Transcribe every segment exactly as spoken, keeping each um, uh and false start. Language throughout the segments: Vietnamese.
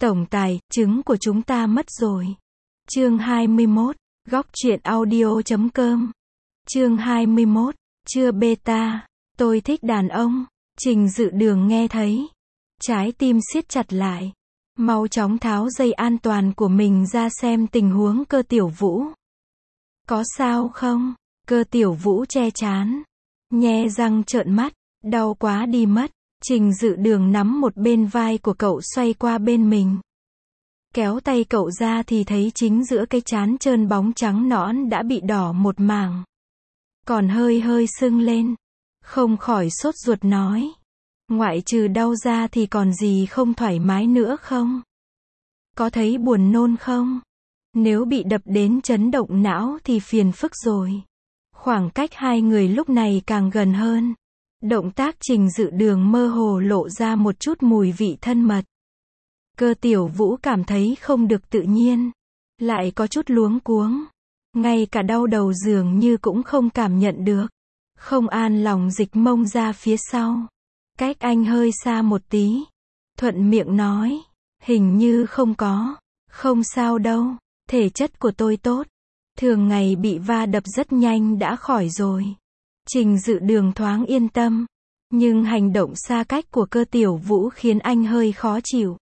Tổng tài, trứng của chúng ta mất rồi. Chương hai mươi mốt, góc truyện audio chấm com. Chương hai mươi mốt, chưa beta, tôi thích đàn ông. Trình Dự Đường nghe thấy, trái tim siết chặt lại, mau chóng tháo dây an toàn của mình ra xem tình huống Cơ Tiểu Vũ. Có sao không? Cơ Tiểu Vũ che trán, nhe răng trợn mắt, đau quá đi mất. Trình Dự Đường nắm một bên vai của cậu xoay qua bên mình. Kéo tay cậu ra thì thấy chính giữa cái trán trơn bóng trắng nõn đã bị đỏ một mảng, còn hơi hơi sưng lên. Không khỏi sốt ruột nói, ngoại trừ đau ra thì còn gì không thoải mái nữa không? Có thấy buồn nôn không? Nếu bị đập đến chấn động não thì phiền phức rồi. Khoảng cách hai người lúc này càng gần hơn. Động tác Trình Dự Đường mơ hồ lộ ra một chút mùi vị thân mật. Cơ Tiểu Vũ cảm thấy không được tự nhiên, lại có chút luống cuống. Ngay cả đau đầu dường như cũng không cảm nhận được. Không an lòng dịch mông ra phía sau, cách anh hơi xa một tí. Thuận miệng nói, hình như không có. Không sao đâu, thể chất của tôi tốt. Thường ngày bị va đập rất nhanh đã khỏi rồi. Trình Dự Đường thoáng yên tâm. Nhưng hành động xa cách của Cơ Tiểu Vũ khiến anh hơi khó chịu.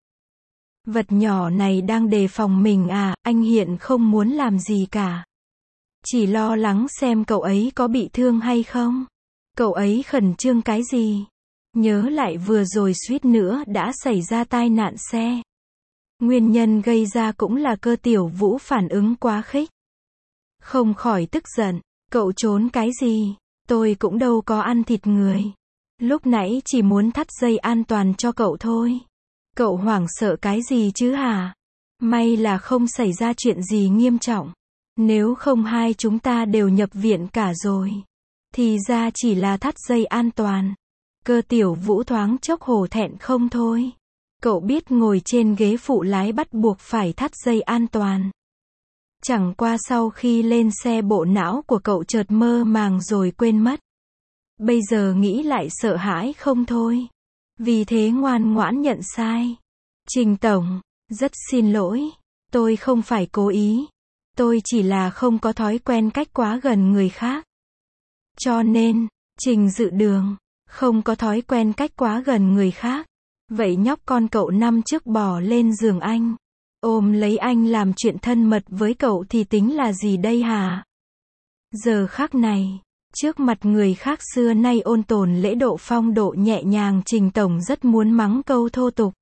Vật nhỏ này đang đề phòng mình à, anh hiện không muốn làm gì cả. Chỉ lo lắng xem cậu ấy có bị thương hay không. Cậu ấy khẩn trương cái gì? Nhớ lại vừa rồi suýt nữa đã xảy ra tai nạn xe. Nguyên nhân gây ra cũng là Cơ Tiểu Vũ phản ứng quá khích. Không khỏi tức giận, cậu trốn cái gì? Tôi cũng đâu có ăn thịt người. Lúc nãy chỉ muốn thắt dây an toàn cho cậu thôi. Cậu hoảng sợ cái gì chứ hả? May là không xảy ra chuyện gì nghiêm trọng. Nếu không hai chúng ta đều nhập viện cả rồi. Thì ra chỉ là thắt dây an toàn. Cơ Tiểu Vũ thoáng chốc hổ thẹn không thôi. Cậu biết ngồi trên ghế phụ lái bắt buộc phải thắt dây an toàn. Chẳng qua sau khi lên xe bộ não của cậu chợt mơ màng rồi quên mất. Bây giờ nghĩ lại sợ hãi không thôi. Vì thế ngoan ngoãn nhận sai. Trình Tổng, rất xin lỗi. Tôi không phải cố ý. Tôi chỉ là không có thói quen cách quá gần người khác. Cho nên, Trình Dự Đường, không có thói quen cách quá gần người khác. Vậy nhóc con cậu năm trước bò lên giường anh, ôm lấy anh làm chuyện thân mật với cậu thì tính là gì đây hả? Giờ khắc này, trước mặt người khác xưa nay ôn tồn lễ độ phong độ nhẹ nhàng, Trình Tổng rất muốn mắng câu thô tục.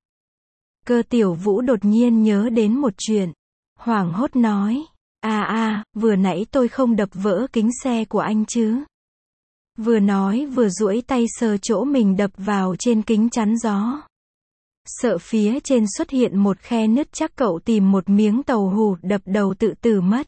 Cơ Tiểu Vũ đột nhiên nhớ đến một chuyện, hoảng hốt nói, à à, vừa nãy tôi không đập vỡ kính xe của anh chứ? Vừa nói vừa duỗi tay sờ chỗ mình đập vào trên kính chắn gió. Sợ phía trên xuất hiện một khe nứt chắc cậu tìm một miếng tàu hủ đập đầu tự tử mất.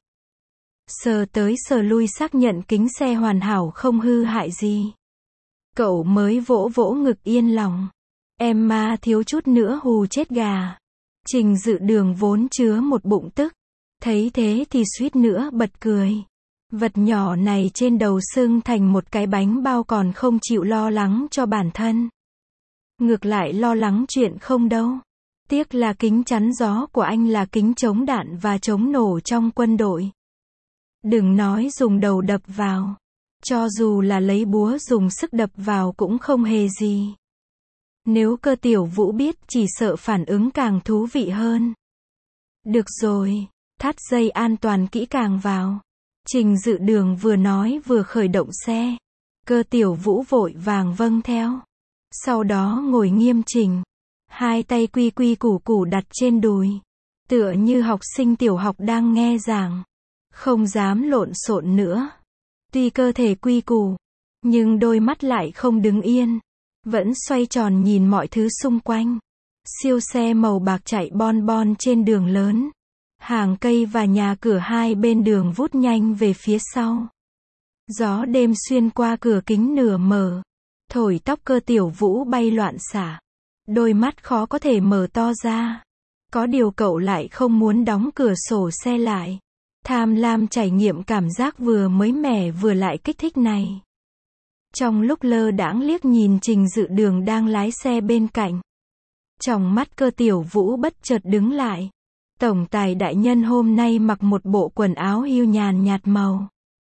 Sờ tới sờ lui xác nhận kính xe hoàn hảo không hư hại gì. Cậu mới vỗ vỗ ngực yên lòng. Em ma thiếu chút nữa hù chết gà. Trình Dự Đường vốn chứa một bụng tức. Thấy thế thì suýt nữa bật cười. Vật nhỏ này trên đầu sưng thành một cái bánh bao còn không chịu lo lắng cho bản thân. Ngược lại lo lắng chuyện không đâu. Tiếc là kính chắn gió của anh là kính chống đạn và chống nổ trong quân đội. Đừng nói dùng đầu đập vào. Cho dù là lấy búa dùng sức đập vào cũng không hề gì. Nếu Cơ Tiểu Vũ biết chỉ sợ phản ứng càng thú vị hơn. Được rồi, thắt dây an toàn kỹ càng vào. Trình Dự Đường vừa nói vừa khởi động xe. Cơ Tiểu Vũ vội vàng vâng theo. Sau đó ngồi nghiêm chỉnh. Hai tay quy quy củ củ đặt trên đùi. Tựa như học sinh tiểu học đang nghe giảng. Không dám lộn xộn nữa. Tuy cơ thể quy củ, nhưng đôi mắt lại không đứng yên. Vẫn xoay tròn nhìn mọi thứ xung quanh. Siêu xe màu bạc chạy bon bon trên đường lớn. Hàng cây và nhà cửa hai bên đường vút nhanh về phía sau. Gió đêm xuyên qua cửa kính nửa mở. Thổi tóc Cơ Tiểu Vũ bay loạn xả. Đôi mắt khó có thể mở to ra. Có điều cậu lại không muốn đóng cửa sổ xe lại. Tham lam trải nghiệm cảm giác vừa mới mẻ vừa lại kích thích này. Trong lúc lơ đãng liếc nhìn Trình Dự Đường đang lái xe bên cạnh. Trong mắt Cơ Tiểu Vũ bất chợt đứng lại. Tổng tài đại nhân hôm nay mặc một bộ quần áo hưu nhàn nhạt màu.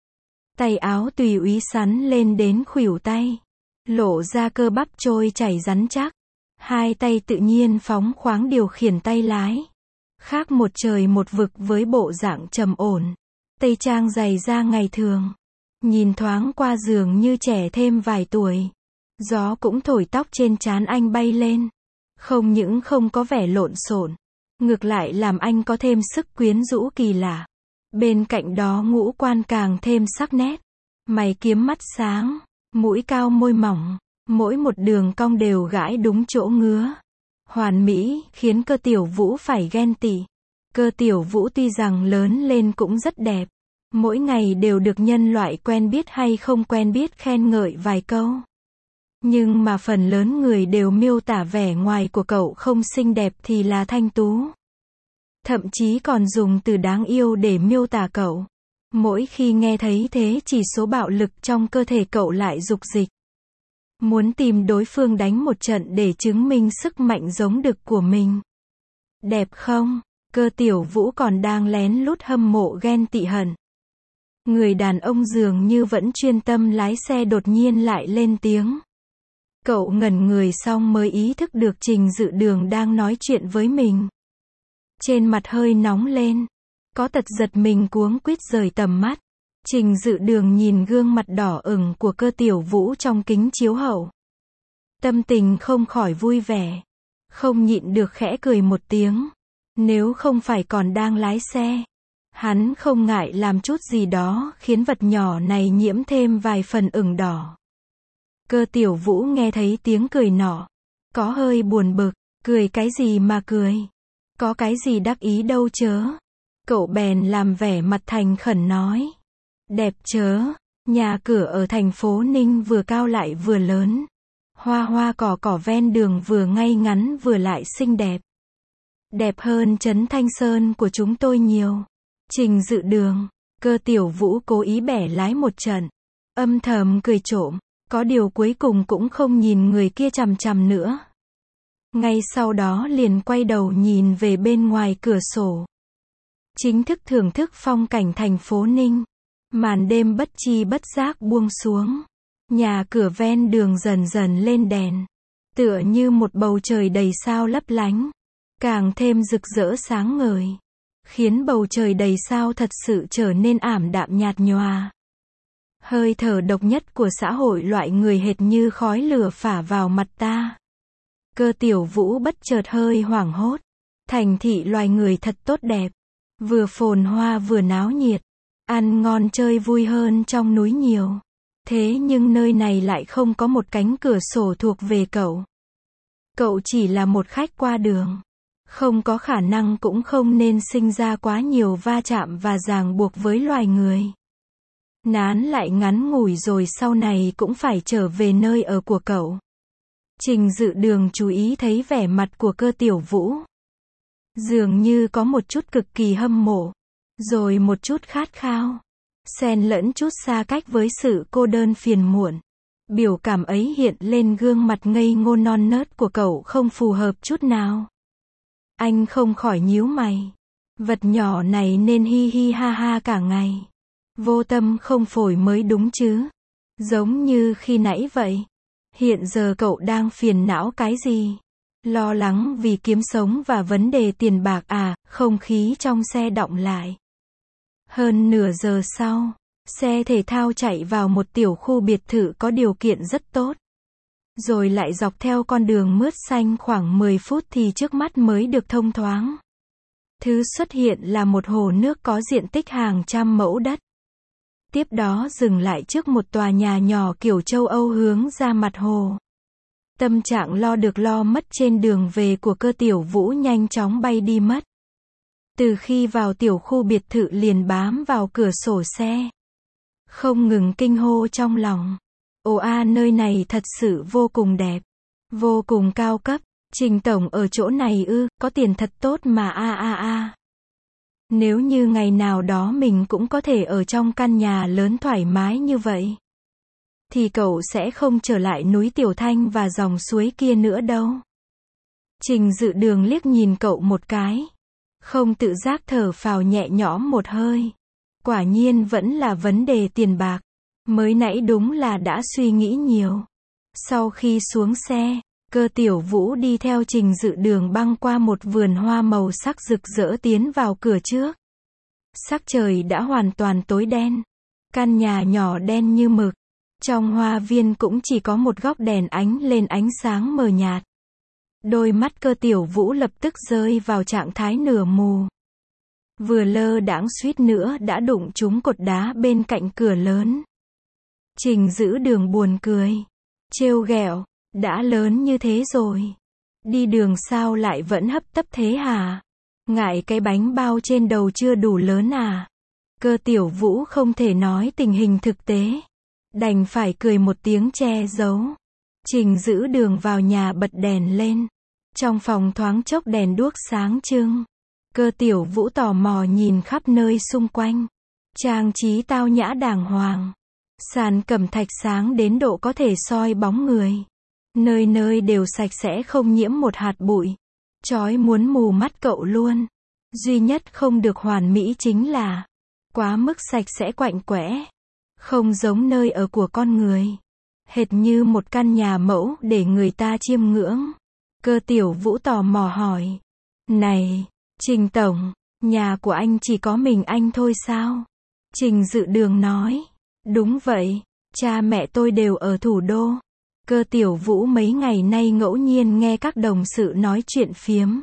Tay áo tùy úy sắn lên đến khuỷu tay. Lộ ra cơ bắp trôi chảy rắn chắc. Hai tay tự nhiên phóng khoáng điều khiển tay lái. Khác một trời một vực với bộ dạng trầm ổn. Tây trang dày da ngày thường. Nhìn thoáng qua dường như trẻ thêm vài tuổi. Gió cũng thổi tóc trên trán anh bay lên. Không những không có vẻ lộn xộn, ngược lại làm anh có thêm sức quyến rũ kỳ lạ. Bên cạnh đó ngũ quan càng thêm sắc nét. Mày kiếm mắt sáng, mũi cao môi mỏng, mỗi một đường cong đều gãi đúng chỗ ngứa. Hoàn mỹ, khiến Cơ Tiểu Vũ phải ghen tị. Cơ Tiểu Vũ tuy rằng lớn lên cũng rất đẹp. Mỗi ngày đều được nhân loại quen biết hay không quen biết khen ngợi vài câu. Nhưng mà phần lớn người đều miêu tả vẻ ngoài của cậu không xinh đẹp thì là thanh tú. Thậm chí còn dùng từ đáng yêu để miêu tả cậu. Mỗi khi nghe thấy thế chỉ số bạo lực trong cơ thể cậu lại dục dịch. Muốn tìm đối phương đánh một trận để chứng minh sức mạnh giống đực của mình. Đẹp không? Cơ Tiểu Vũ còn đang lén lút hâm mộ ghen tị hận. Người đàn ông dường như vẫn chuyên tâm lái xe đột nhiên lại lên tiếng. Cậu ngẩn người xong mới ý thức được Trình Dự Đường đang nói chuyện với mình. Trên mặt hơi nóng lên. Có tật giật mình cuống quýt rời tầm mắt. Trình Dự Đường nhìn gương mặt đỏ ửng của Cơ Tiểu Vũ trong kính chiếu hậu. Tâm tình không khỏi vui vẻ. Không nhịn được khẽ cười một tiếng. Nếu không phải còn đang lái xe, hắn không ngại làm chút gì đó khiến vật nhỏ này nhiễm thêm vài phần ửng đỏ. Cơ Tiểu Vũ nghe thấy tiếng cười nọ. Có hơi buồn bực. Cười cái gì mà cười? Có cái gì đắc ý đâu chớ. Cậu bèn làm vẻ mặt thành khẩn nói. Đẹp chớ. Nhà cửa ở thành phố Ninh vừa cao lại vừa lớn. Hoa hoa cỏ cỏ ven đường vừa ngay ngắn vừa lại xinh đẹp. Đẹp hơn trấn Thanh Sơn của chúng tôi nhiều. Trình Dự Đường. Cơ Tiểu Vũ cố ý bẻ lái một trận. Âm thầm cười trộm. Có điều cuối cùng cũng không nhìn người kia chằm chằm nữa. Ngay sau đó liền quay đầu nhìn về bên ngoài cửa sổ. Chính thức thưởng thức phong cảnh thành phố Ninh. Màn đêm bất chi bất giác buông xuống. Nhà cửa ven đường dần dần lên đèn. Tựa như một bầu trời đầy sao lấp lánh. Càng thêm rực rỡ sáng ngời. Khiến bầu trời đầy sao thật sự trở nên ảm đạm nhạt nhòa. Hơi thở độc nhất của xã hội loại người hệt như khói lửa phả vào mặt ta. Cơ Tiểu Vũ bất chợt hơi hoảng hốt. Thành thị loài người thật tốt đẹp. Vừa phồn hoa vừa náo nhiệt. Ăn ngon chơi vui hơn trong núi nhiều. Thế nhưng nơi này lại không có một cánh cửa sổ thuộc về cậu. Cậu chỉ là một khách qua đường. Không có khả năng cũng không nên sinh ra quá nhiều va chạm và ràng buộc với loài người. Nán lại ngắn ngủi rồi sau này cũng phải trở về nơi ở của cậu. Trình Dự Đường chú ý thấy vẻ mặt của Cơ Tiểu Vũ. Dường như có một chút cực kỳ hâm mộ. Rồi một chút khát khao. Xen lẫn chút xa cách với sự cô đơn phiền muộn. Biểu cảm ấy hiện lên gương mặt ngây ngô non nớt của cậu không phù hợp chút nào. Anh không khỏi nhíu mày. Vật nhỏ này nên hi hi ha ha cả ngày. Vô tâm không phổi mới đúng chứ. Giống như khi nãy vậy. Hiện giờ cậu đang phiền não cái gì? Lo lắng vì kiếm sống và vấn đề tiền bạc à? Không khí trong xe đọng lại. Hơn nửa giờ sau, xe thể thao chạy vào một tiểu khu biệt thự có điều kiện rất tốt. Rồi lại dọc theo con đường mướt xanh khoảng mười phút thì trước mắt mới được thông thoáng. Thứ xuất hiện là một hồ nước có diện tích hàng trăm mẫu đất. Tiếp đó dừng lại trước một tòa nhà nhỏ kiểu châu Âu hướng ra mặt hồ. Tâm trạng lo được lo mất trên đường về của Cơ Tiểu Vũ nhanh chóng bay đi mất. Từ khi vào tiểu khu biệt thự liền bám vào cửa sổ xe. Không ngừng kinh hô trong lòng. Ồ a nơi này thật sự vô cùng đẹp. Vô cùng cao cấp. Trình tổng ở chỗ này ư, có tiền thật tốt mà a a a. Nếu như ngày nào đó mình cũng có thể ở trong căn nhà lớn thoải mái như vậy. Thì cậu sẽ không trở lại núi Tiểu Thanh và dòng suối kia nữa đâu. Trình Dự Đường liếc nhìn cậu một cái. Không tự giác thở phào nhẹ nhõm một hơi. Quả nhiên vẫn là vấn đề tiền bạc. Mới nãy đúng là đã suy nghĩ nhiều. Sau khi xuống xe, Cơ Tiểu Vũ đi theo Trình Dự Đường băng qua một vườn hoa màu sắc rực rỡ tiến vào cửa trước. Sắc trời đã hoàn toàn tối đen. Căn nhà nhỏ đen như mực. Trong hoa viên cũng chỉ có một góc đèn ánh lên ánh sáng mờ nhạt. Đôi mắt Cơ Tiểu Vũ lập tức rơi vào trạng thái nửa mù. Vừa lơ đãng suýt nữa đã đụng trúng cột đá bên cạnh cửa lớn. Trình Giữ Đường buồn cười. Trêu ghẹo, đã lớn như thế rồi. Đi đường sao lại vẫn hấp tấp thế hả? Ngại cái bánh bao trên đầu chưa đủ lớn à? Cơ Tiểu Vũ không thể nói tình hình thực tế. Đành phải cười một tiếng che giấu. Trình Giữ Đường vào nhà bật đèn lên. Trong phòng thoáng chốc đèn đuốc sáng trưng. Cơ Tiểu Vũ tò mò nhìn khắp nơi xung quanh. Trang trí tao nhã đàng hoàng. Sàn cẩm thạch sáng đến độ có thể soi bóng người. Nơi nơi đều sạch sẽ không nhiễm một hạt bụi. Chói muốn mù mắt cậu luôn. Duy nhất không được hoàn mỹ chính là quá mức sạch sẽ quạnh quẽ. Không giống nơi ở của con người. Hệt như một căn nhà mẫu để người ta chiêm ngưỡng. Cơ Tiểu Vũ tò mò hỏi. Này, Trình Tổng, nhà của anh chỉ có mình anh thôi sao? Trình Dự Đường nói. Đúng vậy, cha mẹ tôi đều ở thủ đô. Cơ Tiểu Vũ mấy ngày nay ngẫu nhiên nghe các đồng sự nói chuyện phiếm.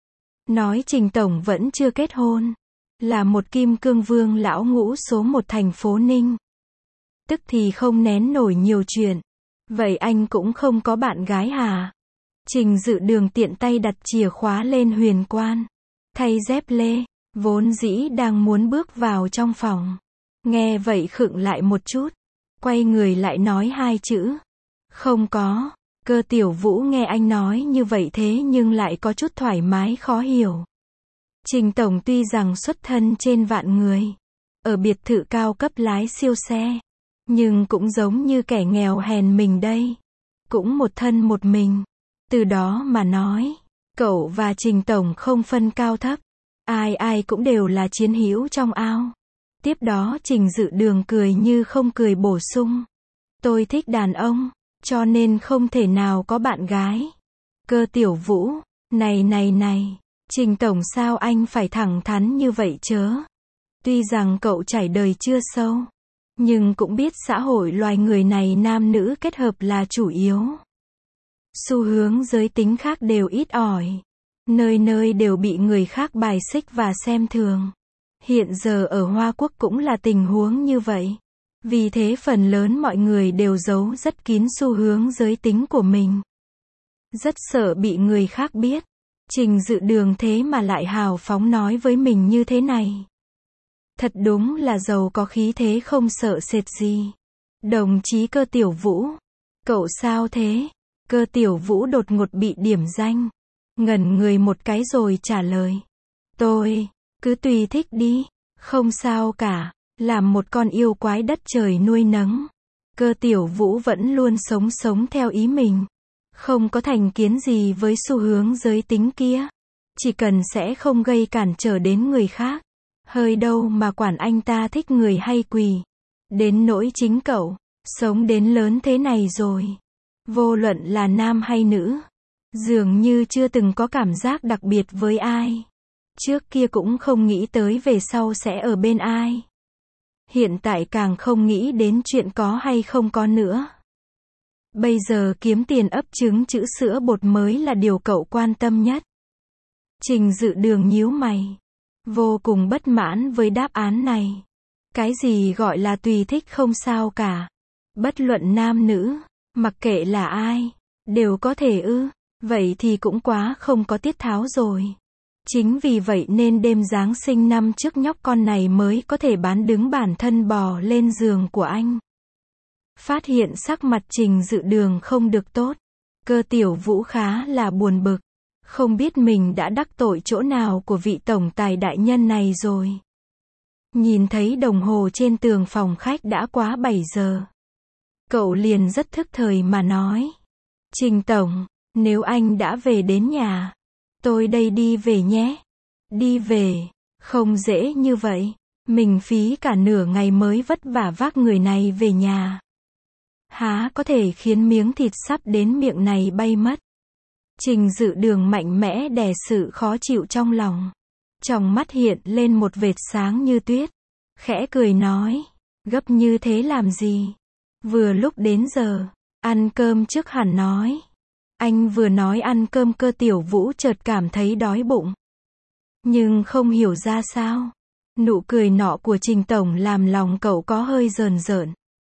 Nói Trình Tổng vẫn chưa kết hôn. Là một kim cương vương lão ngũ số một thành phố Ninh. Tức thì không nén nổi nhiều chuyện. Vậy anh cũng không có bạn gái hả? Trình Dự Đường tiện tay đặt chìa khóa lên huyền quan. Thay dép lê, vốn dĩ đang muốn bước vào trong phòng. Nghe vậy khựng lại một chút. Quay người lại nói hai chữ. Không có. Cơ Tiểu Vũ nghe anh nói như vậy thế nhưng lại có chút thoải mái khó hiểu. Trình Tổng tuy rằng xuất thân trên vạn người. Ở biệt thự cao cấp lái siêu xe. Nhưng cũng giống như kẻ nghèo hèn mình đây. Cũng một thân một mình. Từ đó mà nói. Cậu và Trình Tổng không phân cao thấp. Ai ai cũng đều là chiến hữu trong ao. Tiếp đó Trình Dự Đường cười như không cười bổ sung. Tôi thích đàn ông, cho nên không thể nào có bạn gái. Cơ Tiểu Vũ, này này này, Trình Tổng sao anh phải thẳng thắn như vậy chớ? Tuy rằng cậu trải đời chưa sâu, nhưng cũng biết xã hội loài người này nam nữ kết hợp là chủ yếu. Xu hướng giới tính khác đều ít ỏi. Nơi nơi đều bị người khác bài xích và xem thường. Hiện giờ ở Hoa Quốc cũng là tình huống như vậy. Vì thế phần lớn mọi người đều giấu rất kín xu hướng giới tính của mình. Rất sợ bị người khác biết. Trình Dự Đường thế mà lại hào phóng nói với mình như thế này. Thật đúng là giàu có khí thế không sợ sệt gì. Đồng chí Cơ Tiểu Vũ. Cậu sao thế? Cơ Tiểu Vũ đột ngột bị điểm danh. Ngẩn người một cái rồi trả lời. Tôi, cứ tùy thích đi, không sao cả, làm một con yêu quái đất trời nuôi nấng. Cơ Tiểu Vũ vẫn luôn sống sống theo ý mình. Không có thành kiến gì với xu hướng giới tính kia. Chỉ cần sẽ không gây cản trở đến người khác. Hơi đâu mà quản anh ta thích người hay quỳ. Đến nỗi chính cậu, sống đến lớn thế này rồi. Vô luận là nam hay nữ. Dường như chưa từng có cảm giác đặc biệt với ai. Trước kia cũng không nghĩ tới về sau sẽ ở bên ai. Hiện tại càng không nghĩ đến chuyện có hay không có nữa. Bây giờ kiếm tiền ấp trứng chữ sữa bột mới là điều cậu quan tâm nhất. Trình Dự Đường nhíu mày. Vô cùng bất mãn với đáp án này. Cái gì gọi là tùy thích không sao cả. Bất luận nam nữ, mặc kệ là ai, đều có thể ư. Vậy thì cũng quá không có tiết tháo rồi. Chính vì vậy nên đêm Giáng sinh năm trước nhóc con này mới có thể bán đứng bản thân bò lên giường của anh. Phát hiện sắc mặt Trình Dự Đường không được tốt. Cơ Tiểu Vũ khá là buồn bực. Không biết mình đã đắc tội chỗ nào của vị tổng tài đại nhân này rồi. Nhìn thấy đồng hồ trên tường phòng khách đã quá bảy giờ. Cậu liền rất thức thời mà nói. Trình Tổng, Nếu anh đã về đến nhà, tôi đây đi về nhé. Đi về, không dễ như vậy. Mình phí cả nửa ngày mới vất vả vác người này về nhà. Há có thể khiến miếng thịt sắp đến miệng này bay mất. Trình Dự Đường mạnh mẽ đè sự khó chịu trong lòng. Trong mắt hiện lên một vệt sáng như tuyết. Khẽ cười nói, gấp như thế làm gì? Vừa lúc đến giờ, ăn cơm trước hẳn nói. Anh vừa nói ăn cơm Cơ Tiểu Vũ chợt cảm thấy đói bụng. Nhưng không hiểu ra sao. Nụ cười nọ của Trình Tổng làm lòng cậu có hơi rờn rợn.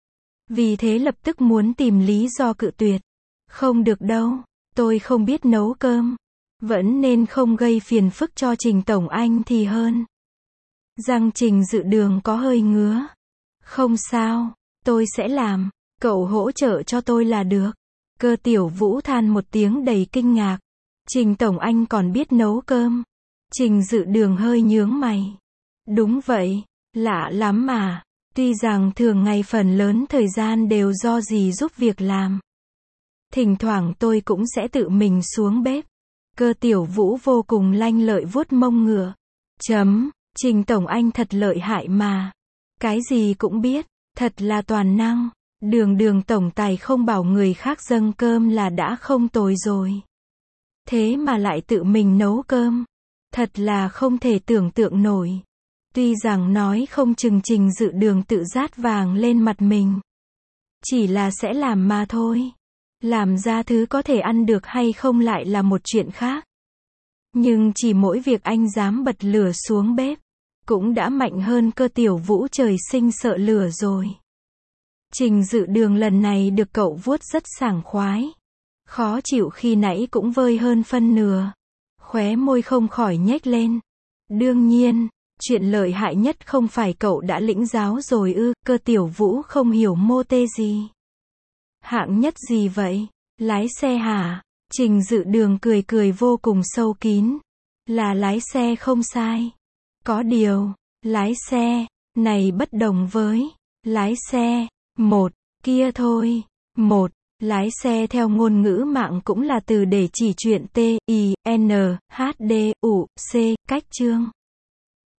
Vì thế lập tức muốn tìm lý do cự tuyệt. Không được đâu, tôi không biết nấu cơm. Vẫn nên không gây phiền phức cho Trình Tổng anh thì hơn. Răng Trình Dự Đường có hơi ngứa. Không sao, tôi sẽ làm, cậu hỗ trợ cho tôi là được. Cơ Tiểu Vũ than một tiếng đầy kinh ngạc. Trình Tổng anh còn biết nấu cơm. Trình Dự Đường hơi nhướng mày. Đúng vậy, lạ lắm mà. Tuy rằng thường ngày phần lớn thời gian đều do dì giúp việc làm. Thỉnh thoảng tôi cũng sẽ tự mình xuống bếp. Cơ Tiểu Vũ vô cùng lanh lợi vuốt mông ngựa. Chấm, Trình Tổng anh thật lợi hại mà. Cái gì cũng biết, thật là toàn năng. Đường Đường tổng tài không bảo người khác dâng cơm là đã không tồi rồi. Thế mà lại tự mình nấu cơm. Thật là không thể tưởng tượng nổi. Tuy rằng nói không chừng Trình Dự Đường tự rát vàng lên mặt mình. Chỉ là sẽ làm mà thôi. Làm ra thứ có thể ăn được hay không lại là một chuyện khác. Nhưng chỉ mỗi việc anh dám bật lửa xuống bếp, cũng đã mạnh hơn Cơ Tiểu Vũ trời sinh sợ lửa rồi. Trình Dự Đường lần này được cậu vuốt rất sảng khoái. Khó chịu khi nãy cũng vơi hơn phân nửa. Khóe môi không khỏi nhếch lên. Đương nhiên, chuyện lợi hại nhất không phải cậu đã lĩnh giáo rồi ư? Cơ Tiểu Vũ không hiểu mô tê gì. Hạng nhất gì vậy? Lái xe hả? Trình Dự Đường cười cười vô cùng sâu kín. Là lái xe không sai. Có điều, lái xe này bất đồng với lái xe một kia thôi. Một, lái xe theo ngôn ngữ mạng cũng là từ để chỉ chuyện T, I, N, H, D, U, C, cách chương.